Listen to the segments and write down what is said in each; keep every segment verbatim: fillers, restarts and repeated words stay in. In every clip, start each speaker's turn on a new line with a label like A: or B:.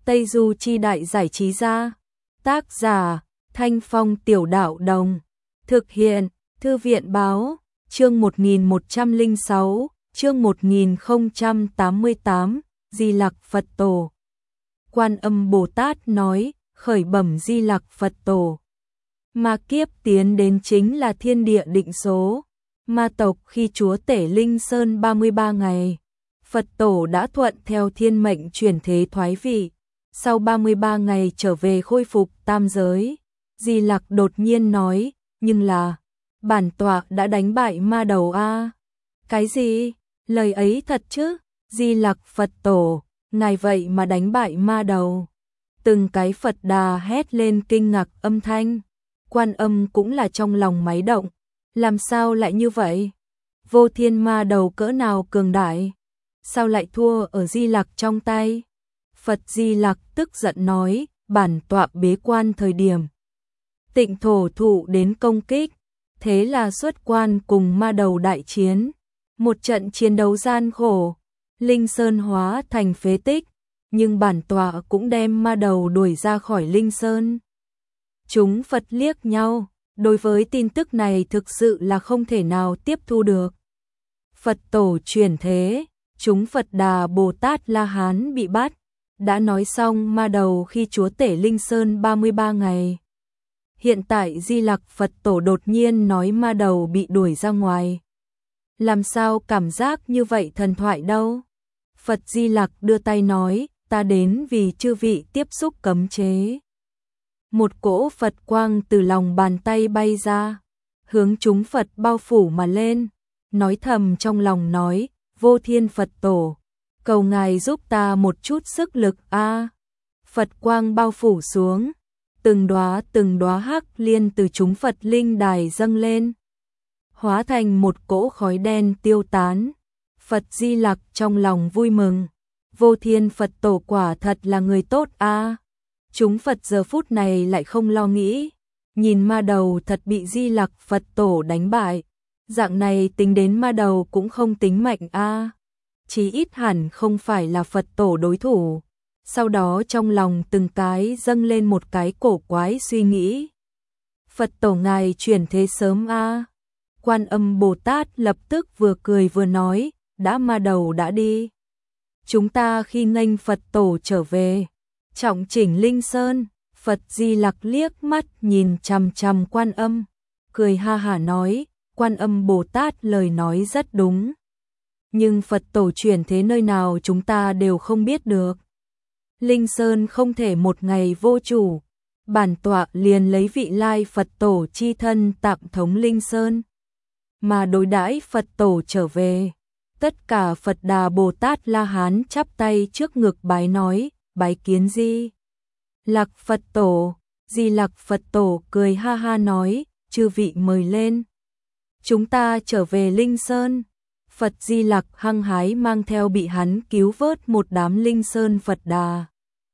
A: Tây Du Chi Đại Giải Trí Gia. Tác giả Thanh Phong Tiểu Đạo Đồng. Thực hiện Thư viện Báo. Chương một nghìn một trăm lẻ sáu, chương một nghìn không trăm tám mươi tám, Di Lặc Phật Tổ. Quan Âm Bồ Tát nói, khởi bẩm Di Lặc Phật Tổ. Ma kiếp tiến đến chính là thiên địa định số. Ma tộc khi chúa tể Linh Sơn ba mươi ba ngày, Phật Tổ đã thuận theo thiên mệnh chuyển thế thoái vị. Sau ba mươi ba ngày trở về khôi phục tam giới, Di Lặc đột nhiên nói, nhưng là, bản tọa đã đánh bại ma đầu a. Cái gì? Lời ấy thật chứ? Di Lặc Phật Tổ, ngài vậy mà đánh bại ma đầu. Từng cái Phật Đà hét lên kinh ngạc âm thanh. Quan Âm cũng là trong lòng máy động. Làm sao lại như vậy? Vô thiên ma đầu cỡ nào cường đại? Sao lại thua ở Di Lặc trong tay? Phật Di Lặc tức giận nói, bản tọa bế quan thời điểm Tịnh Thổ Thụ đến công kích, thế là xuất quan cùng ma đầu đại chiến. Một trận chiến đấu gian khổ, Linh Sơn hóa thành phế tích, nhưng bản tọa cũng đem ma đầu đuổi ra khỏi Linh Sơn. Chúng Phật liếc nhau, đối với tin tức này thực sự là không thể nào tiếp thu được. Phật Tổ chuyển thế, chúng Phật Đà Bồ Tát La Hán bị bắt, đã nói xong ma đầu khi chúa tể Linh Sơn ba mươi ba ngày. Hiện tại Di Lặc Phật Tổ đột nhiên nói ma đầu bị đuổi ra ngoài. Làm sao cảm giác như vậy thần thoại đâu? Phật Di Lặc đưa tay nói, ta đến vì chư vị tiếp xúc cấm chế. Một cỗ Phật quang từ lòng bàn tay bay ra, hướng chúng Phật bao phủ mà lên, nói thầm trong lòng nói, vô thiên Phật Tổ, cầu ngài giúp ta một chút sức lực a. Phật quang bao phủ xuống, từng đóa từng đóa hắc liên từ chúng Phật linh đài dâng lên, hóa thành một cỗ khói đen tiêu tán. Phật Di Lặc trong lòng vui mừng, vô thiên Phật Tổ quả thật là người tốt a. Chúng Phật giờ phút này lại không lo nghĩ, nhìn ma đầu thật bị Di Lặc Phật Tổ đánh bại, dạng này tính đến ma đầu cũng không tính mạnh a, chí ít hẳn không phải là Phật Tổ đối thủ. Sau đó trong lòng từng cái dâng lên một cái cổ quái suy nghĩ. Phật Tổ ngài chuyển thế sớm a. Quan Âm Bồ Tát lập tức vừa cười vừa nói, đã ma đầu đã đi, chúng ta khi nghênh Phật Tổ trở về, trọng chỉnh Linh Sơn. Phật Di Lặc liếc mắt nhìn chằm chằm Quan Âm, cười ha hả nói, Quan Âm Bồ Tát lời nói rất đúng. Nhưng Phật Tổ chuyển thế nơi nào chúng ta đều không biết được. Linh Sơn không thể một ngày vô chủ, bản tọa liền lấy vị lai Phật Tổ chi thân tạm thống Linh Sơn, mà đối đãi Phật Tổ trở về. Tất cả Phật Đà Bồ Tát La Hán chắp tay trước ngực bái nói, bái kiến Di Lặc Phật Tổ. Di Lặc Phật Tổ cười ha ha nói, chư vị mời lên, chúng ta trở về Linh Sơn. Phật Di Lặc hăng hái mang theo bị hắn cứu vớt một đám Linh Sơn Phật Đà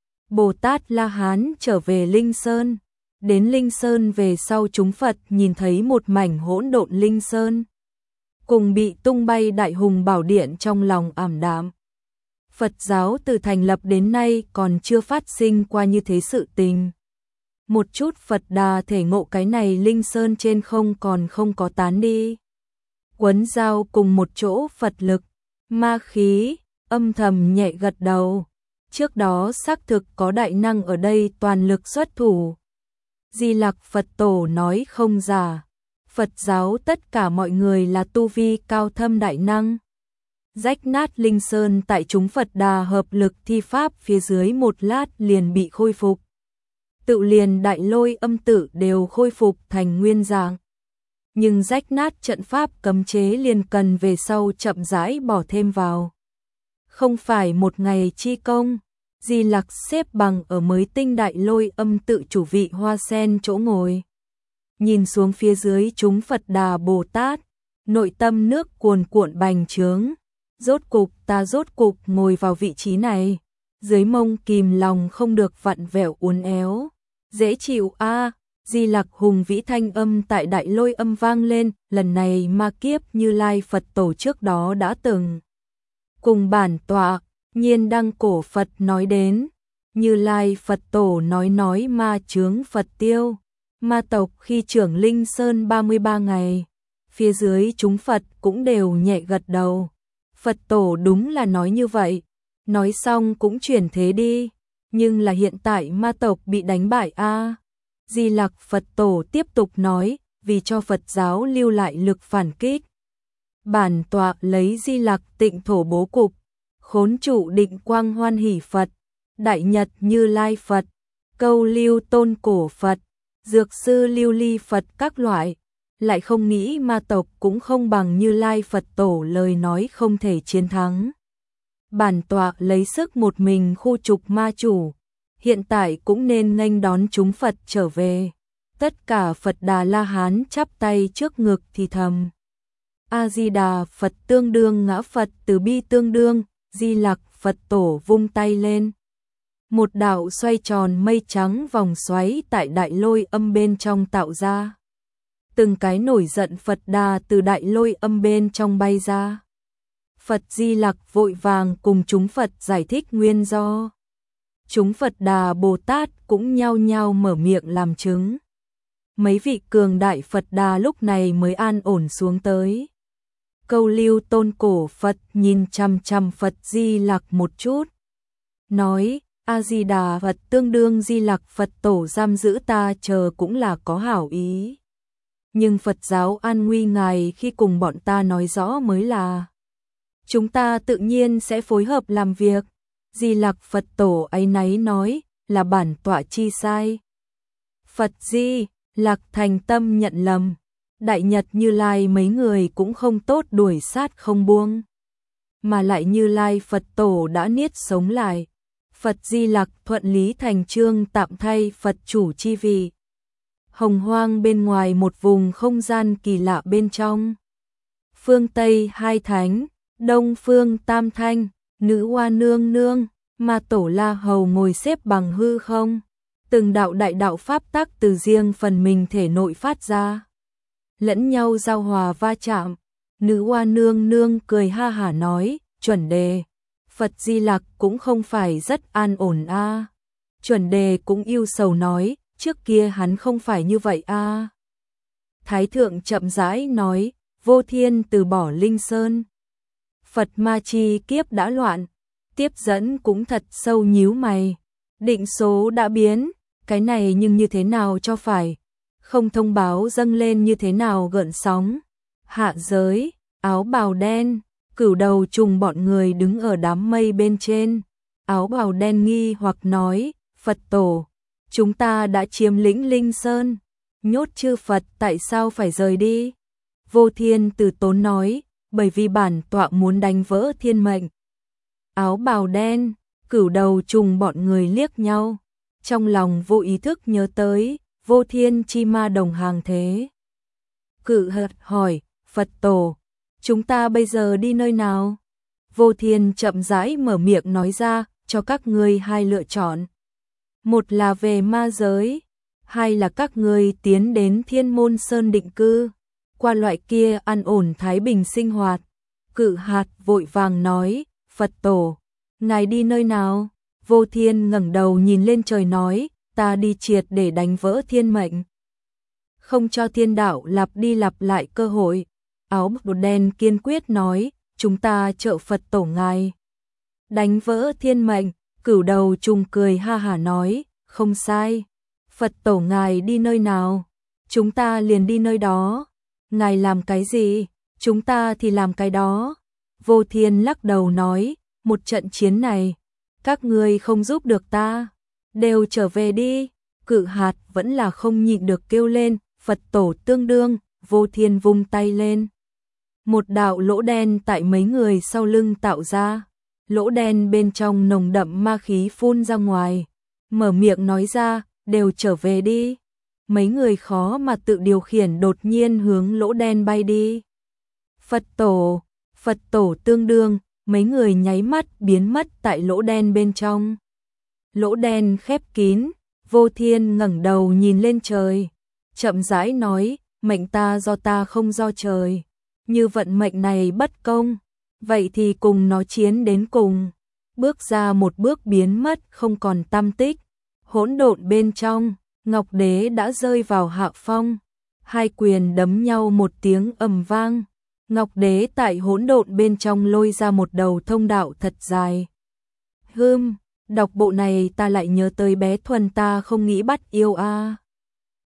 A: Bồ Tát La Hán trở về Linh Sơn. Đến Linh Sơn về sau chúng Phật nhìn thấy một mảnh hỗn độn Linh Sơn, cùng bị tung bay Đại Hùng Bảo Điện trong lòng ảm đạm. Phật giáo từ thành lập đến nay còn chưa phát sinh qua như thế sự tình. Một chút Phật Đà thể ngộ cái này Linh Sơn trên không còn không có tán đi, quấn giao cùng một chỗ Phật lực, ma khí, âm thầm nhẹ gật đầu. Trước đó xác thực có đại năng ở đây toàn lực xuất thủ. Di Lặc Phật Tổ nói không giả, Phật giáo tất cả mọi người là tu vi cao thâm đại năng. Rách nát Linh Sơn tại chúng Phật Đà hợp lực thi pháp phía dưới một lát liền bị khôi phục. Tự liền Đại Lôi Âm Tự đều khôi phục thành nguyên dạng. Nhưng rách nát trận pháp cấm chế liền cần về sau chậm rãi bỏ thêm vào. Không phải một ngày chi công. Di Lặc xếp bằng ở mới tinh Đại Lôi Âm Tự chủ vị hoa sen chỗ ngồi, nhìn xuống phía dưới chúng Phật Đà Bồ Tát, nội tâm nước cuồn cuộn bành trướng. Rốt cục ta rốt cục ngồi vào vị trí này, dưới mông kìm lòng không được vặn vẹo uốn éo, dễ chịu a. Di Lặc hùng vĩ thanh âm tại Đại Lôi Âm vang lên, lần này ma kiếp Như Lai Phật Tổ trước đó đã từng cùng bản tọa Nhiên Đăng Cổ Phật nói đến, Như Lai Phật Tổ nói nói ma chướng Phật tiêu, ma tộc khi trưởng Linh Sơn ba mươi ba ngày, phía dưới chúng Phật cũng đều nhẹ gật đầu. Phật Tổ đúng là nói như vậy, nói xong cũng chuyển thế đi, nhưng là hiện tại ma tộc bị đánh bại a. Di Lặc Phật Tổ tiếp tục nói, vì cho Phật giáo lưu lại lực phản kích. Bản tọa lấy Di Lặc Tịnh Thổ bố cục, khốn trụ Định Quang Hoan Hỷ Phật, Đại Nhật Như Lai Phật, Câu Lưu Tôn Cổ Phật, Dược Sư Lưu Ly Phật các loại, lại không nghĩ ma tộc cũng không bằng Như Lai Phật Tổ lời nói không thể chiến thắng. Bản tọa lấy sức một mình khu trục ma chủ, hiện tại cũng nên nghênh đón chúng Phật trở về. Tất cả Phật Đà La Hán chắp tay trước ngực thì thầm. A Di Đà Phật tương đương ngã Phật từ bi tương đương, Di Lặc Phật Tổ vung tay lên. Một đạo xoay tròn mây trắng vòng xoáy tại đại lôi âm bên trong tạo ra. Từng cái nổi giận Phật Đà từ đại lôi âm bên trong bay ra. Phật Di Lặc vội vàng cùng chúng Phật giải thích nguyên do. Chúng Phật Đà Bồ Tát cũng nhao nhao mở miệng làm chứng. Mấy vị cường đại Phật Đà lúc này mới an ổn xuống tới. Câu Lưu Tôn Cổ Phật nhìn chằm chằm Phật Di Lặc một chút, nói: A Di Đà Phật tương đương Di Lặc Phật Tổ giam giữ ta chờ cũng là có hảo ý. Nhưng Phật giáo an nguy ngài khi cùng bọn ta nói rõ mới là. Chúng ta tự nhiên sẽ phối hợp làm việc. Di Lặc Phật Tổ áy náy nói, là bản tọa chi sai. Phật Di Lặc thành tâm nhận lầm. Đại Nhật Như Lai mấy người cũng không tốt đuổi sát không buông. Mà lại Như Lai Phật Tổ đã niết sống lại. Phật Di Lặc thuận lý thành chương tạm thay Phật chủ chi vị. Hồng hoang bên ngoài một vùng không gian kỳ lạ bên trong. Phương Tây hai thánh, Đông phương tam thanh, nữ hoa nương nương, ma tổ La Hầu ngồi xếp bằng hư không. Từng đạo đại đạo pháp tắc từ riêng phần mình thể nội phát ra. Lẫn nhau giao hòa va chạm. Nữ hoa nương nương cười ha hả nói, chuẩn đề. Phật Di Lặc cũng không phải rất an ổn a. À. Chuẩn đề cũng yêu sầu nói, trước kia hắn không phải như vậy a. À. Thái thượng chậm rãi nói, Vô Thiên từ bỏ Linh Sơn. Phật ma chi kiếp đã loạn, tiếp dẫn cũng thật sâu nhíu mày. Định số đã biến, cái này nhưng như thế nào cho phải, không thông báo dâng lên như thế nào gợn sóng. Hạ giới, áo bào đen, Cửu Đầu Trùng bọn người đứng ở đám mây bên trên. Áo bào đen nghi hoặc nói, Phật Tổ, chúng ta đã chiếm lĩnh Linh Sơn, nhốt chư Phật tại sao phải rời đi? Vô Thiên từ tốn nói, bởi vì bản tọa muốn đánh vỡ thiên mệnh. Áo bào đen, Cửu Đầu Trùng bọn người liếc nhau, trong lòng vô ý thức nhớ tới, Vô Thiên chi ma đồng hàng thế. Cự hợt hỏi, Phật Tổ, chúng ta bây giờ đi nơi nào? Vô Thiên chậm rãi mở miệng nói ra, cho các ngươi hai lựa chọn. Một là về ma giới, hai là các ngươi tiến đến Thiên Môn Sơn định cư, qua loại kia an ổn thái bình sinh hoạt. Cự hạt vội vàng nói, Phật Tổ, ngài đi nơi nào? Vô Thiên ngẩng đầu nhìn lên trời nói, ta đi triệt để đánh vỡ thiên mệnh. Không cho thiên đạo lặp đi lặp lại cơ hội. Áo bào đen kiên quyết nói, chúng ta trợ Phật Tổ ngài. Đánh vỡ thiên mệnh, Cửu Đầu Trùng cười ha hả nói, không sai. Phật Tổ ngài đi nơi nào, chúng ta liền đi nơi đó. Ngài làm cái gì, chúng ta thì làm cái đó. Vô Thiên lắc đầu nói, một trận chiến này, các ngươi không giúp được ta, đều trở về đi. Cự hạt vẫn là không nhịn được kêu lên, Phật Tổ tương đương. Vô Thiên vung tay lên. Một đạo lỗ đen tại mấy người sau lưng tạo ra. Lỗ đen bên trong nồng đậm ma khí phun ra ngoài. Mở miệng nói ra, đều trở về đi. Mấy người khó mà tự điều khiển đột nhiên hướng lỗ đen bay đi. Phật Tổ, Phật Tổ tương đương, mấy người nháy mắt biến mất tại lỗ đen bên trong. Lỗ đen khép kín, Vô Thiên ngẩng đầu nhìn lên trời, chậm rãi nói, mệnh ta do ta không do trời. Như vận mệnh này bất công, vậy thì cùng nó chiến đến cùng. bước ra một bước biến mất không còn tăm tích. Hỗn độn bên trong, Ngọc Đế đã rơi vào hạ phong, hai quyền đấm nhau một tiếng ầm vang. Ngọc Đế tại hỗn độn bên trong lôi ra một đầu thông đạo thật dài. Hưm, đọc bộ này ta lại nhớ tới bé Thuần ta không nghĩ bắt yêu a. À.